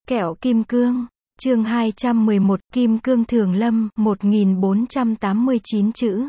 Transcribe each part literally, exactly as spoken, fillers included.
Kẹo kim cương, chương hai trăm mười một, Kim cương Thường Lâm, một nghìn bốn trăm tám mươi chín chữ.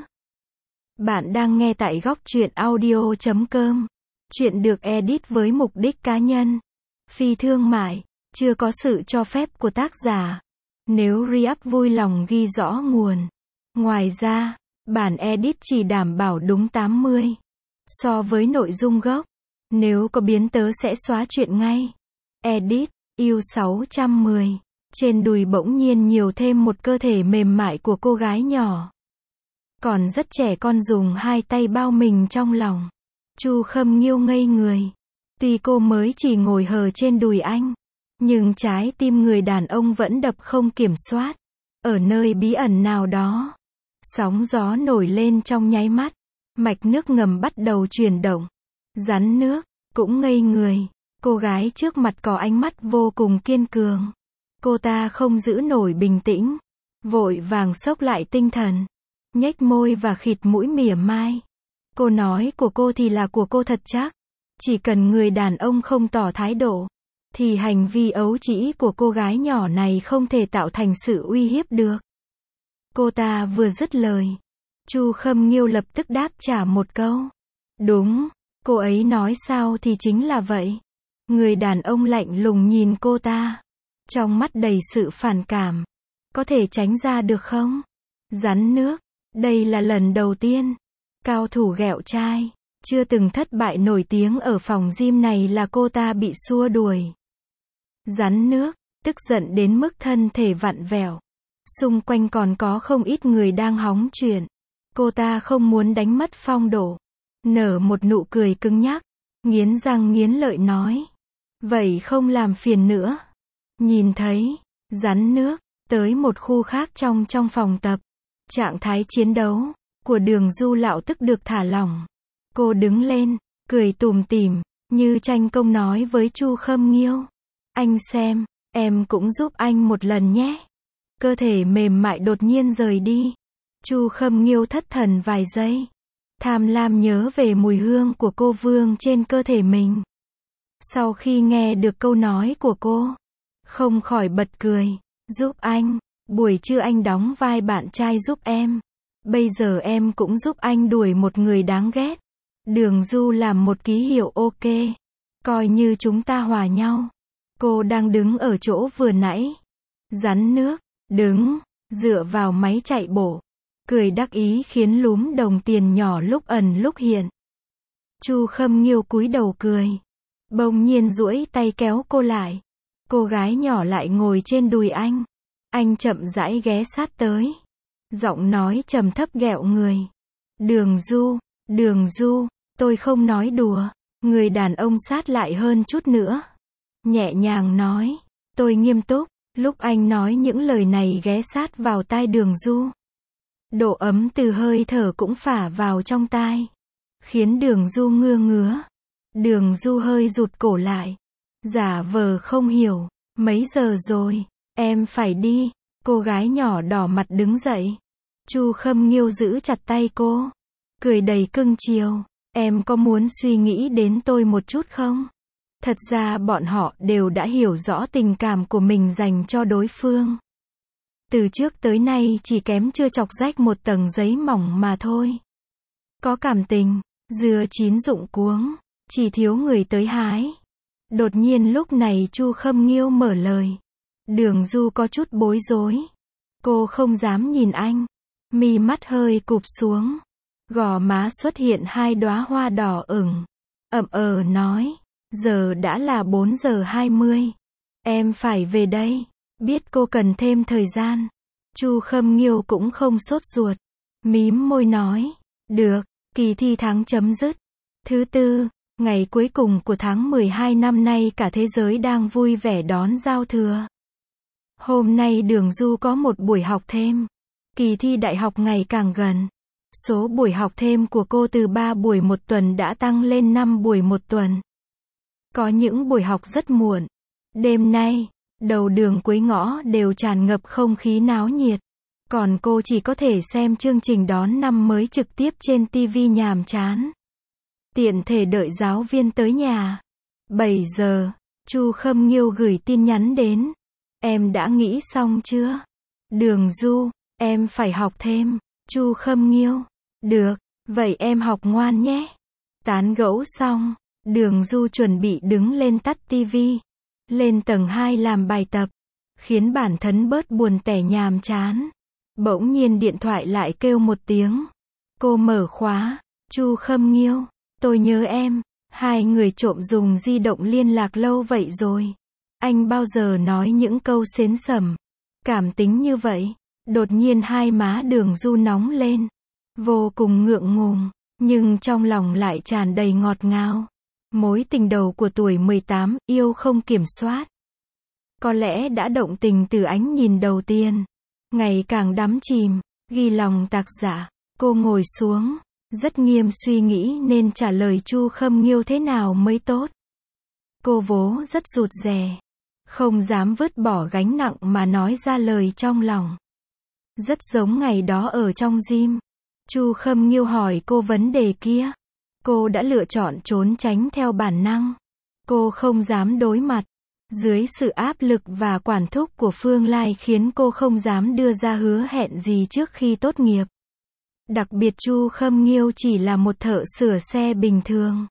Bạn đang nghe tại góc truyện audio chấm com. Chuyện được edit với mục đích cá nhân. Phi thương mại, chưa có sự cho phép của tác giả. Nếu re-up vui lòng ghi rõ nguồn. Ngoài ra, bản edit chỉ đảm bảo đúng tám mươi so với nội dung gốc. Nếu có biến tớ sẽ xóa chuyện ngay. Edit, yêu sáu trăm mười. Trên đùi bỗng nhiên nhiều thêm một cơ thể mềm mại của cô gái nhỏ. Còn rất trẻ con dùng hai tay bao mình trong lòng. Chu Khâm Nghiêu ngây người. Tuy cô mới chỉ ngồi hờ trên đùi anh, nhưng trái tim người đàn ông vẫn đập không kiểm soát. Ở nơi bí ẩn nào đó, sóng gió nổi lên trong nháy mắt. Mạch nước ngầm bắt đầu chuyển động. Rắn nước cũng ngây người. Cô gái trước mặt có ánh mắt vô cùng kiên cường. Cô ta không giữ nổi bình tĩnh, vội vàng xốc lại tinh thần, nhếch môi và khịt mũi mỉa mai. Cô nói của cô thì là của cô thật chắc. Chỉ cần người đàn ông không tỏ thái độ, thì hành vi ấu trĩ của cô gái nhỏ này không thể tạo thành sự uy hiếp được. Cô ta vừa dứt lời, Chu Khâm Nghiêu lập tức đáp trả một câu. Đúng, cô ấy nói sao thì chính là vậy. Người đàn ông lạnh lùng nhìn cô ta, trong mắt đầy sự phản cảm. Có thể tránh ra được không? Rắn nước, đây là lần đầu tiên cao thủ ghẹo trai, chưa từng thất bại nổi tiếng ở phòng gym này là cô ta bị xua đuổi. Rắn nước, tức giận đến mức thân thể vặn vẹo. Xung quanh còn có không ít người đang hóng chuyện. Cô ta không muốn đánh mất phong độ, nở một nụ cười cứng nhắc, nghiến răng nghiến lợi nói. Vậy không làm phiền nữa. Nhìn thấy rắn nước tới một khu khác trong trong phòng tập, trạng thái chiến đấu của Đường Du Lạo tức được thả lỏng. Cô đứng lên, cười tủm tỉm, như tranh công nói với Chu Khâm Nghiêu. Anh xem, em cũng giúp anh một lần nhé. Cơ thể mềm mại đột nhiên rời đi. Chu Khâm Nghiêu thất thần vài giây, tham lam nhớ về mùi hương của cô vương trên cơ thể mình. Sau khi nghe được câu nói của cô, không khỏi bật cười. Giúp anh, buổi trưa anh đóng vai bạn trai giúp em. Bây giờ em cũng giúp anh đuổi một người đáng ghét. Đường Du làm một ký hiệu ok. Coi như chúng ta hòa nhau. Cô đang đứng ở chỗ vừa nãy. Rắn nước, đứng, dựa vào máy chạy bộ. Cười đắc ý khiến lúm đồng tiền nhỏ lúc ẩn lúc hiện. Chu Khâm Nghiêu cúi đầu cười. Bỗng nhiên duỗi tay kéo cô lại. Cô gái nhỏ lại ngồi trên đùi anh. Anh chậm rãi ghé sát tới. Giọng nói trầm thấp ghẹo người. Đường Du, Đường Du, tôi không nói đùa. Người đàn ông sát lại hơn chút nữa, nhẹ nhàng nói. Tôi nghiêm túc. Lúc anh nói những lời này ghé sát vào tai Đường Du, độ ấm từ hơi thở cũng phả vào trong tai, khiến Đường Du ngưa ngứa. Đường Du hơi rụt cổ lại, giả vờ không hiểu. Mấy giờ rồi? Em phải đi. Cô gái nhỏ đỏ mặt đứng dậy. Chu Khâm Nghiêu giữ chặt tay cô, cười đầy cưng chiều. Em có muốn suy nghĩ đến tôi một chút không? Thật ra bọn họ đều đã hiểu rõ tình cảm của mình dành cho đối phương. Từ trước tới nay chỉ kém chưa chọc rách một tầng giấy mỏng mà thôi. Có cảm tình, dưa chín rụng cuống, chỉ thiếu người tới hái. Đột nhiên lúc này Chu Khâm Nghiêu mở lời. Đường Du có chút bối rối. Cô không dám nhìn anh. Mi mắt hơi cụp xuống. Gò má xuất hiện hai đóa hoa đỏ ửng. Ậm ờ nói. Giờ đã là bốn giờ hai mươi. Em phải về đây. Biết cô cần thêm thời gian. Chu Khâm Nghiêu cũng không sốt ruột. Mím môi nói. Được, kỳ thi tháng chấm dứt. Thứ tư, ngày cuối cùng của tháng mười hai năm nay cả thế giới đang vui vẻ đón giao thừa. Hôm nay Đường Du có một buổi học thêm. Kỳ thi đại học ngày càng gần. Số buổi học thêm của cô từ ba buổi một tuần đã tăng lên năm buổi một tuần. Có những buổi học rất muộn. Đêm nay, đầu đường cuối ngõ đều tràn ngập không khí náo nhiệt. Còn cô chỉ có thể xem chương trình đón năm mới trực tiếp trên ti vi nhàm chán. Tiện thể đợi giáo viên tới nhà. bảy giờ, Chu Khâm Nghiêu gửi tin nhắn đến. Em đã nghĩ xong chưa? Đường Du, em phải học thêm. Chu Khâm Nghiêu, được, vậy em học ngoan nhé. Tán gẫu xong, Đường Du chuẩn bị đứng lên tắt tivi, lên tầng hai làm bài tập, khiến bản thân bớt buồn tẻ nhàm chán. Bỗng nhiên điện thoại lại kêu một tiếng. Cô mở khóa. Chu Khâm Nghiêu, tôi nhớ em. Hai người trộm dùng di động liên lạc lâu vậy rồi. Anh bao giờ nói những câu xến xẩm, cảm tính như vậy? Đột nhiên hai má Đường Du nóng lên, vô cùng ngượng ngùng, nhưng trong lòng lại tràn đầy ngọt ngào. Mối tình đầu của tuổi mười tám, yêu không kiểm soát. Có lẽ đã động tình từ ánh nhìn đầu tiên. Ngày càng đắm chìm, ghi lòng tạc dạ. Cô ngồi xuống, rất nghiêm suy nghĩ nên trả lời Chu Khâm Nghiêu thế nào mới tốt. Cô vốn rất rụt rè, không dám vứt bỏ gánh nặng mà nói ra lời trong lòng. Rất giống ngày đó ở trong gym. Chu Khâm Nghiêu hỏi cô vấn đề kia. Cô đã lựa chọn trốn tránh theo bản năng. Cô không dám đối mặt. Dưới sự áp lực và quản thúc của Phương Lai khiến cô không dám đưa ra hứa hẹn gì trước khi tốt nghiệp. Đặc biệt Chu Khâm Nghiêu chỉ là một thợ sửa xe bình thường.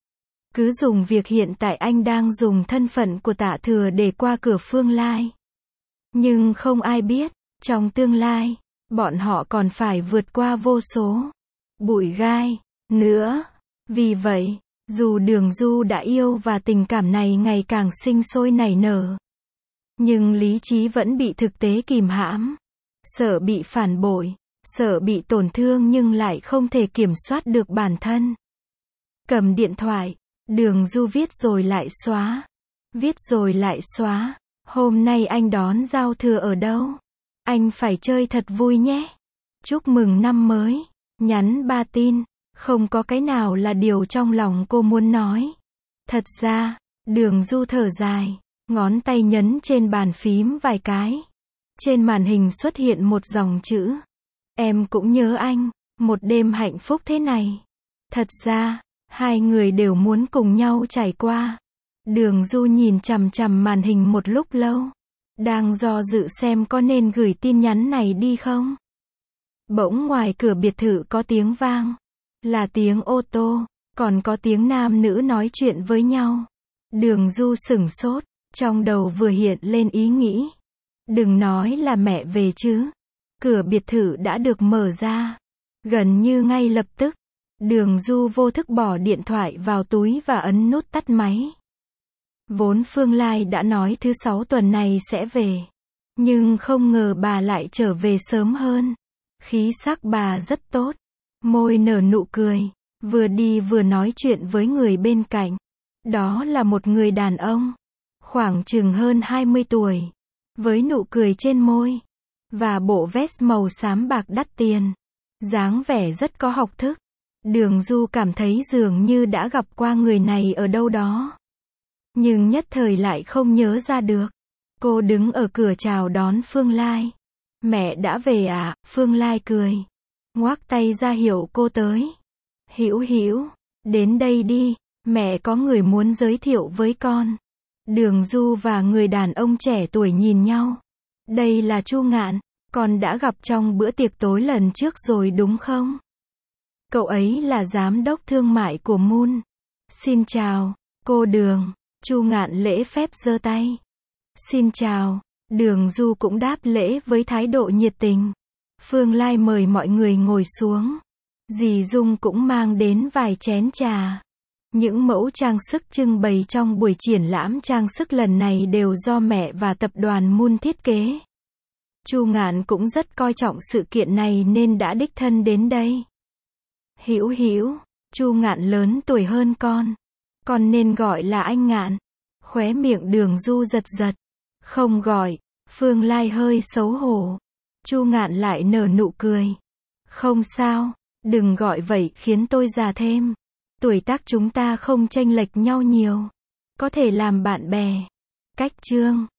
Cứ dùng việc hiện tại anh đang dùng thân phận của Tạ Thừa để qua cửa Phương Lai. Nhưng không ai biết, trong tương lai, bọn họ còn phải vượt qua vô số bụi gai nữa. Vì vậy, dù Đường Du đã yêu và tình cảm này ngày càng sinh sôi nảy nở, nhưng lý trí vẫn bị thực tế kìm hãm. Sợ bị phản bội, sợ bị tổn thương nhưng lại không thể kiểm soát được bản thân. Cầm điện thoại, Đường Du viết rồi lại xóa. Viết rồi lại xóa. Hôm nay anh đón giao thừa ở đâu? Anh phải chơi thật vui nhé. Chúc mừng năm mới. Nhắn ba tin. Không có cái nào là điều trong lòng cô muốn nói. Thật ra, Đường Du thở dài, ngón tay nhấn trên bàn phím vài cái. Trên màn hình xuất hiện một dòng chữ. Em cũng nhớ anh, một đêm hạnh phúc thế này. Thật ra, hai người đều muốn cùng nhau trải qua. Đường Du nhìn chằm chằm màn hình một lúc lâu, đang do dự xem có nên gửi tin nhắn này đi không. Bỗng ngoài cửa biệt thự có tiếng vang. Là tiếng ô tô, còn có tiếng nam nữ nói chuyện với nhau. Đường Du sửng sốt, trong đầu vừa hiện lên ý nghĩ. Đừng nói là mẹ về chứ. Cửa biệt thự đã được mở ra. Gần như ngay lập tức, Đường Du vô thức bỏ điện thoại vào túi và ấn nút tắt máy. Vốn Phương Lai đã nói thứ sáu tuần này sẽ về. Nhưng không ngờ bà lại trở về sớm hơn. Khí sắc bà rất tốt. Môi nở nụ cười. Vừa đi vừa nói chuyện với người bên cạnh. Đó là một người đàn ông. Khoảng chừng hơn hai mươi tuổi. Với nụ cười trên môi. Và bộ vest màu xám bạc đắt tiền. Dáng vẻ rất có học thức. Đường Du cảm thấy dường như đã gặp qua người này ở đâu đó. Nhưng nhất thời lại không nhớ ra được. Cô đứng ở cửa chào đón Phương Lai. Mẹ đã về à? Phương Lai cười. Ngoác tay ra hiệu cô tới. Hữu Hữu, đến đây đi, mẹ có người muốn giới thiệu với con. Đường Du và người đàn ông trẻ tuổi nhìn nhau. Đây là Chu Ngạn, con đã gặp trong bữa tiệc tối lần trước rồi đúng không? Cậu ấy là giám đốc thương mại của Moon. Xin chào, cô Đường. Chu Ngạn lễ phép giơ tay. Xin chào. Đường Du cũng đáp lễ với thái độ nhiệt tình. Phương Lai mời mọi người ngồi xuống. Dì Dung cũng mang đến vài chén trà. Những mẫu trang sức trưng bày trong buổi triển lãm trang sức lần này đều do mẹ và tập đoàn Moon thiết kế. Chu Ngạn cũng rất coi trọng sự kiện này nên đã đích thân đến đây. Hữu Hữu, Chu Ngạn lớn tuổi hơn con. Con nên gọi là anh Ngạn. Khóe miệng Đường Du giật giật. Không gọi. Phương Lai hơi xấu hổ. Chu Ngạn lại nở nụ cười. Không sao, đừng gọi vậy khiến tôi già thêm. Tuổi tác chúng ta không chênh lệch nhau nhiều. Có thể làm bạn bè. Cách chương.